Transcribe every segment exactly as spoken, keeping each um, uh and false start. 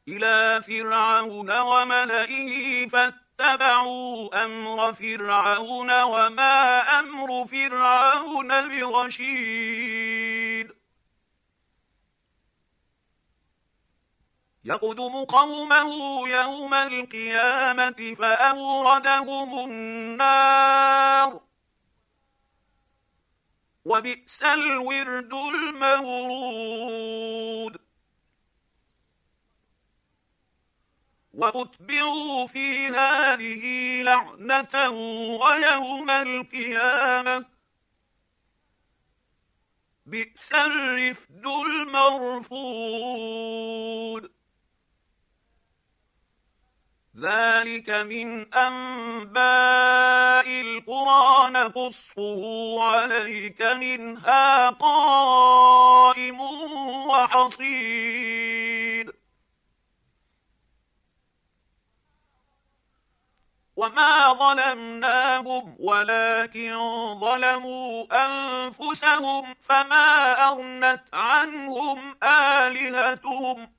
إلى فرعون وملئه فاتبعوا أمر فرعون وما أمر فرعون برشيد يقدم قومه يوم القيامة فأوردهم النار وبئس الورد المورود وأتبعوا في هذه لعنة ويوم القيامة بئس الرفد المرفود ذلك من أنباء القرى نقصه عليك منها قائم وحصيد وما ظلمناهم ولكن ظلموا أنفسهم فما أغنت عنهم آلهتهم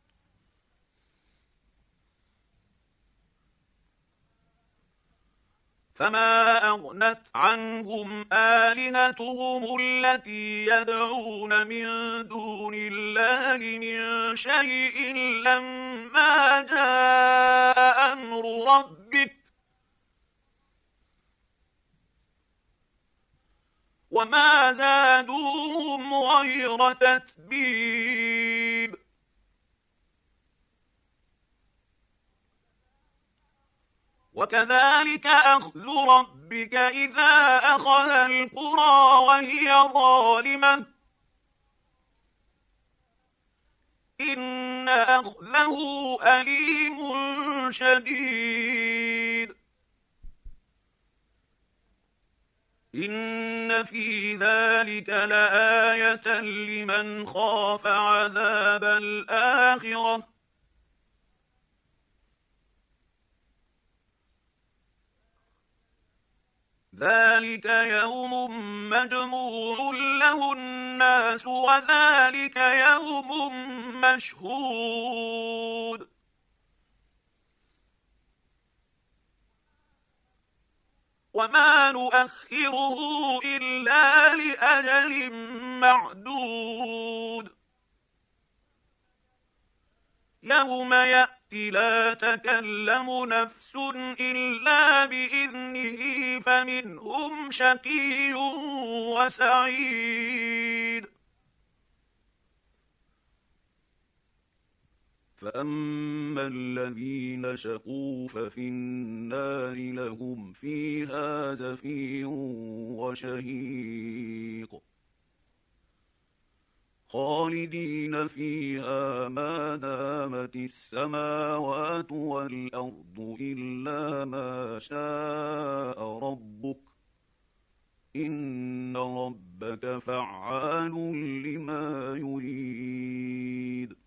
فما أغنت عنهم آلهتهم التي يدعون من دون الله من شيء لما جاء أمر ربك وما زادوهم غير تتبيب وكذلك أخذ ربك إذا أخذ القرى وهي ظالمة إن أخذه أليم شديد إن في ذلك لآية لمن خاف عذاب الآخرة ذلك يوم مجموع له الناس وذلك يوم مشهود وما نؤخره إلا لأجل معدود يوم يأتي لا تكلم نفس إلا بإذنه فمنهم شقي وسعيد فأما الذين شقوا ففي النار لهم فيها زفير وشهيق خالدين فيها ما دامت السماوات والأرض إلا ما شاء ربك إن ربك فعال لما يريد